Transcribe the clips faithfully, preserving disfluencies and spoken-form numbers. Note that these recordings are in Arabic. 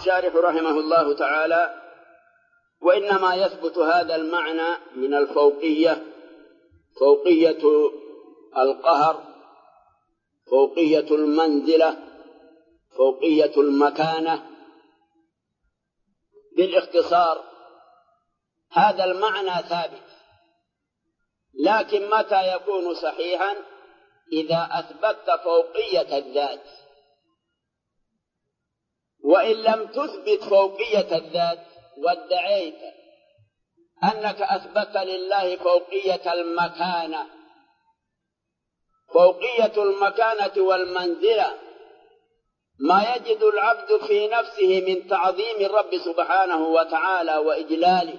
الشارح رحمه الله تعالى: وإنما يثبت هذا المعنى من الفوقية، فوقية القهر، فوقية المنزلة، فوقية المكانة. بالاختصار هذا المعنى ثابت، لكن متى يكون صحيحا؟ إذا أثبتت فوقية الذات. وإن لم تثبت فوقية الذات وادعيت أنك أثبت لله فوقية المكانة، فوقية المكانة والمنزلة ما يجد العبد في نفسه من تعظيم الرب سبحانه وتعالى وإجلاله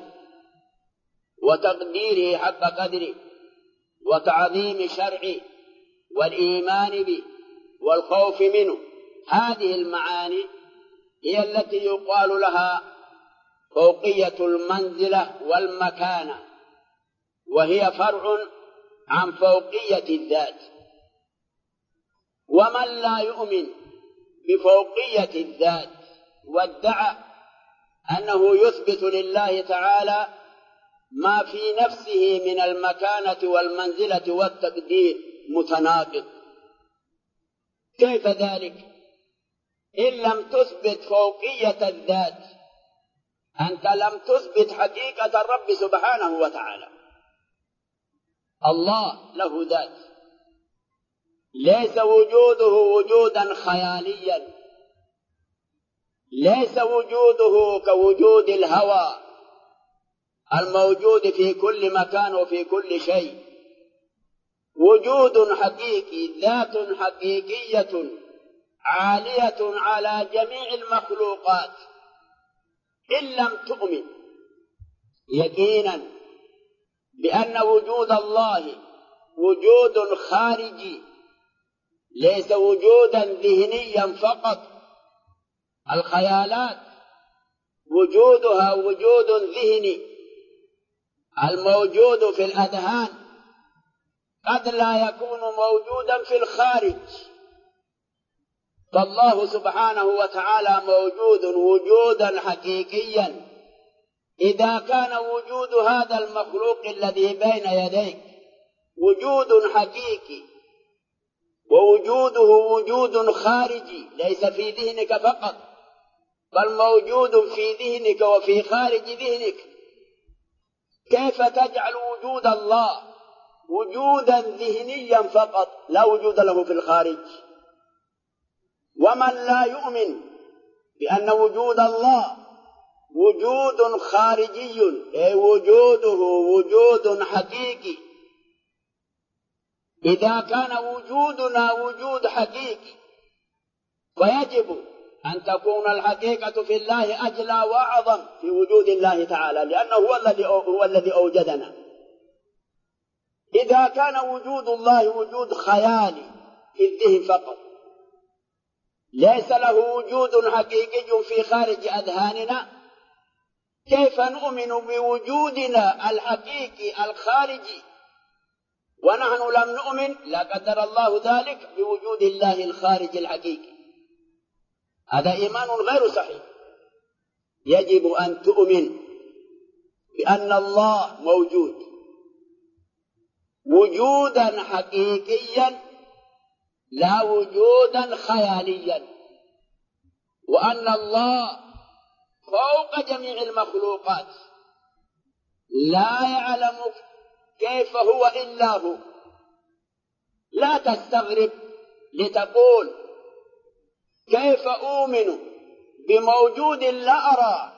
وتقديره حق قدره وتعظيم شرعه والإيمان به والخوف منه. هذه المعاني هي التي يقال لها فوقية المنزلة والمكانة، وهي فرع عن فوقية الذات. ومن لا يؤمن بفوقية الذات وادعى أنه يثبت لله تعالى ما في نفسه من المكانة والمنزلة والتقدير متناقض. كيف ذلك؟ إن لم تثبت فوقية الذات أنت لم تثبت حقيقة الرب سبحانه وتعالى. الله له ذات، ليس وجوده وجودا خياليا، ليس وجوده كوجود الهوى الموجود في كل مكان وفي كل شيء. وجود حقيقي، ذات حقيقية عالية على جميع المخلوقات. إن لم تؤمن يقينا بأن وجود الله وجود خارجي، ليس وجودا ذهنيا فقط. الخيالات وجودها وجود ذهني الموجود في الأذهان قد لا يكون موجودا في الخارج. فالله سبحانه وتعالى موجود وجودا حقيقيا. إذا كان وجود هذا المخلوق الذي بين يديك وجود حقيقي ووجوده وجود خارجي ليس في ذهنك فقط، بل موجود في ذهنك وفي خارج ذهنك، كيف تجعل وجود الله وجودا ذهنيا فقط لا وجود له في الخارج؟ ومن لا يؤمن بأن وجود الله وجود خارجي، أي وجوده وجود حقيقي، إذا كان وجودنا وجود حقيقي فيجب أن تكون الحقيقة في الله أجلى وأعظم في وجود الله تعالى، لأنه هو الذي هو الذي أوجدنا. إذا كان وجود الله وجود خيالي في الذهن فقط، ليس له وجود حقيقي في خارج أذهاننا، كيف نؤمن بوجودنا الحقيقي الخارجي ونحن لم نؤمن لا قدر الله ذلك بوجود الله الخارجي الحقيقي؟ هذا إيمان غير صحيح. يجب أن تؤمن بأن الله موجود وجودا حقيقيا لا وجودا خياليا، وأن الله فوق جميع المخلوقات لا يعلم كيف هو إلا هو. لا تستغرب لتقول كيف أؤمن بموجود لا أرى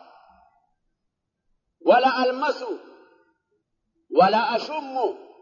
ولا ألمس ولا أشم،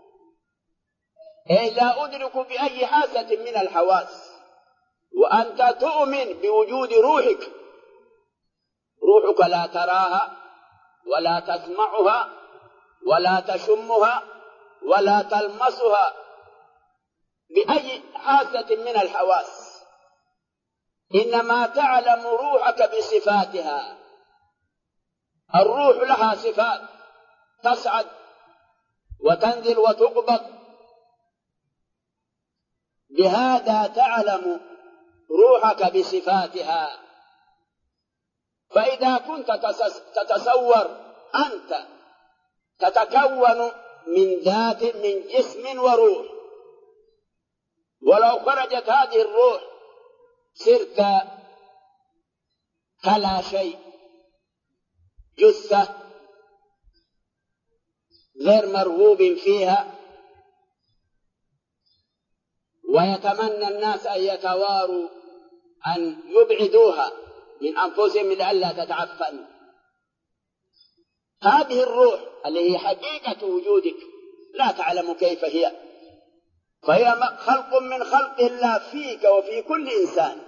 أي لا أدرك بأي حاسة من الحواس، وأنت تؤمن بوجود روحك. روحك لا تراها ولا تسمعها ولا تشمها ولا تلمسها بأي حاسة من الحواس، إنما تعلم روحك بصفاتها. الروح لها صفات، تصعد وتنزل وتقبض، بهذا تعلم روحك بصفاتها. فإذا كنت تتصور أنت تتكون من ذات من جسم وروح، ولو خرجت هذه الروح صرت كلا شيء، جثة غير مرغوب فيها، ويتمنى الناس أن يتواروا أن يبعدوها من أنفسهم لئلا تتعفن. هذه الروح اللي هي حقيقة وجودك لا تعلم كيف هي، فهي خلق من خلق الله فيك وفي كل إنسان.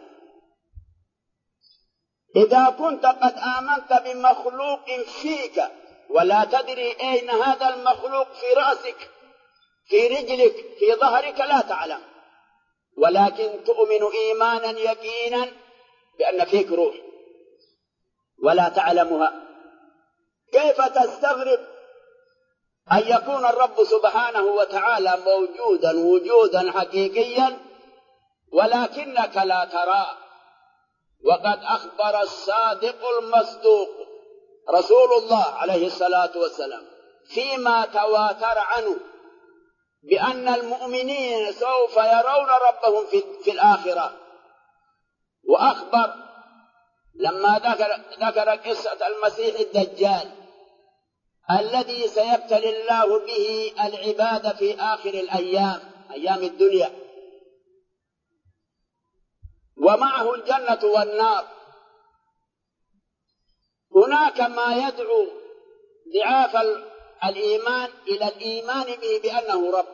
إذا كنت قد آمنت بمخلوق فيك ولا تدري أين هذا المخلوق، في رأسك، في رجلك، في ظهرك، لا تعلم، ولكن تؤمن إيمانا يقينا بأن فيك روح ولا تعلمها، كيف تستغرب أن يكون الرب سبحانه وتعالى موجودا وجودا حقيقيا ولكنك لا تراه؟ وقد أخبر الصادق المصدوق رسول الله عليه الصلاة والسلام فيما تواتر عنه بأن المؤمنين سوف يرون ربهم في, في الآخرة. وأخبر لما ذكر, ذكر قصة المسيح الدجال الذي سيبتلي الله به العباد في آخر الأيام، أيام الدنيا، ومعه الجنة والنار. هناك ما يدعو ضعاف الإيمان إلى الإيمان به بأنه رب.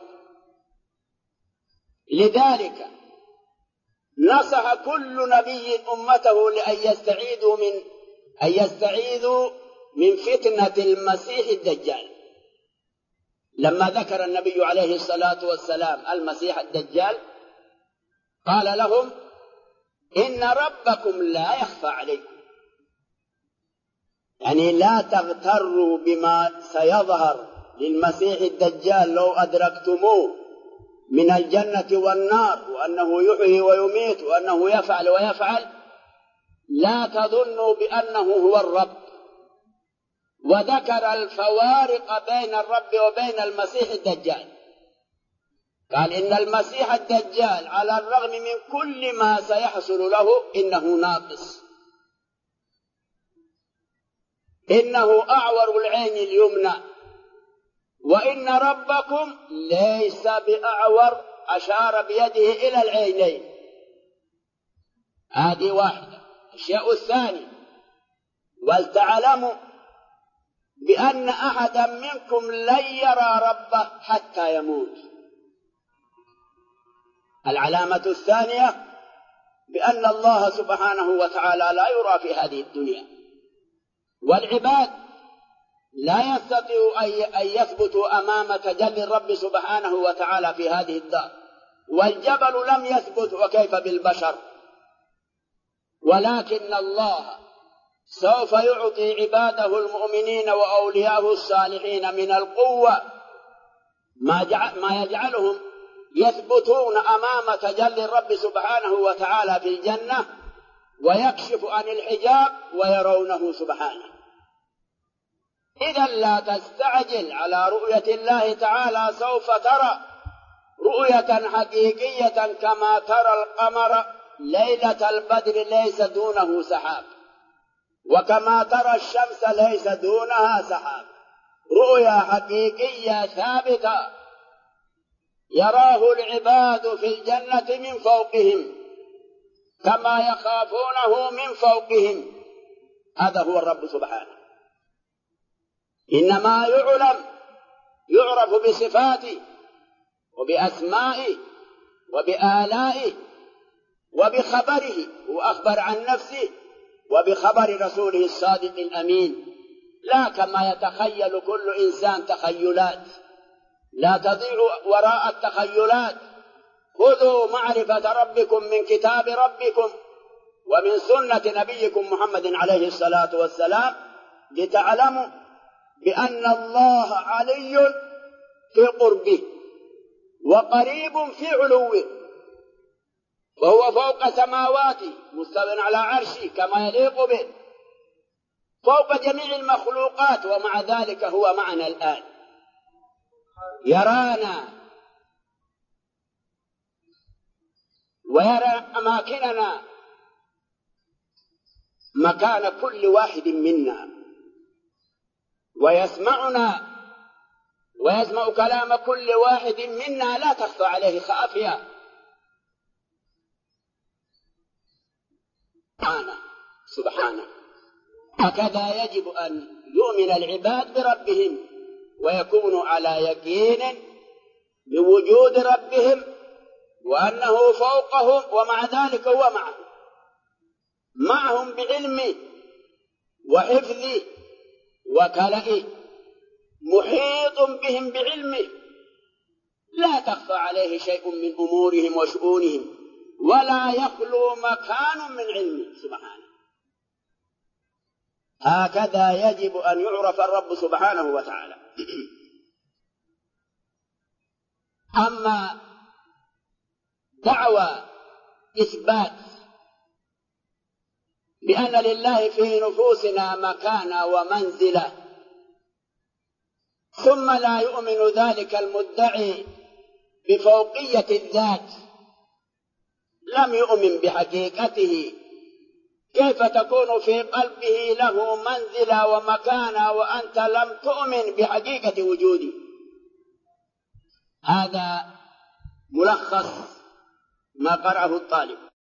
لذلك نصح كل نبي أمته لأن يستعيذوا من أن يستعيذوا من فتنة المسيح الدجال. لما ذكر النبي عليه الصلاة والسلام المسيح الدجال قال لهم: إن ربكم لا يخفى عليكم، يعني لا تغتروا بما سيظهر للمسيح الدجال لو أدركتموه من الجنة والنار، وأنه يحيي ويميت، وأنه يفعل ويفعل، لا تظنوا بأنه هو الرب. وذكر الفوارق بين الرب وبين المسيح الدجال، قال: إن المسيح الدجال على الرغم من كل ما سيحصل له إنه ناقص، إنه أعور العين اليمنى، وإن ربكم ليس بأعور، أشار بيده إلى العينين. هذه واحدة. الشيء الثاني: ولتعلموا بأن أحدا منكم لن يرى ربه حتى يموت. العلامة الثانية بأن الله سبحانه وتعالى لا يرى في هذه الدنيا، والعباد لا يستطيعوا أن يثبتوا أمام تجلي الرب سبحانه وتعالى في هذه الدار، والجبل لم يثبت، وكيف بالبشر؟ ولكن الله سوف يعطي عباده المؤمنين وأولياءه الصالحين من القوة ما يجعلهم يثبتون أمام تجلي الرب سبحانه وتعالى في الجنة، ويكشف عن الحجاب ويرونه سبحانه. إذا لا تستعجل على رؤية الله تعالى، سوف ترى رؤية حقيقية كما ترى القمر ليلة البدر ليس دونه سحاب، وكما ترى الشمس ليس دونها سحاب. رؤيا حقيقية ثابتة يراه العباد في الجنة من فوقهم كما يخافونه من فوقهم. هذا هو الرب سبحانه. إنما يعلم يعرف بصفاته وبأسمائه وبآلائه وبخبره، وأخبر عن نفسه، وبخبر رسوله الصادق الأمين، لا كما يتخيل كل إنسان تخيلات. لا تضيعوا وراء التخيلات، خذوا معرفة ربكم من كتاب ربكم ومن سنة نبيكم محمد عليه الصلاة والسلام، لتعلموا بأن الله علي في قربه وقريب في علوه، وهو فوق سماواته مستو على عرشه كما يليق به، فوق جميع المخلوقات، ومع ذلك هو معنا الآن يرانا ويرى أماكننا مكان كل واحد منا، ويسمعنا ويسمع كلام كل واحد منا لا تخفى عليه خافية. سبحانه سبحانه. هكذا يجب أن يؤمن العباد بربهم ويكونوا على يقين بوجود ربهم وأنه فوقهم، ومع ذلك هو معهم معهم بعلمه وحفظه وكلئه، محيط بهم بعلمه، لا تخفى عليه شيء من أمورهم وشؤونهم، ولا يخلو مكان من علمه سبحانه. هكذا يجب أن يعرف الرب سبحانه وتعالى. أما دعوى إثبات بأن لله في نفوسنا مكانا ومنزلة، ثم لا يؤمن ذلك المدعي بفوقية الذات، لم يؤمن بحقيقته، كيف تكون في قلبه له منزلة ومكانة وأنت لم تؤمن بحقيقة وجوده؟ هذا ملخص ما قرأه الطالب.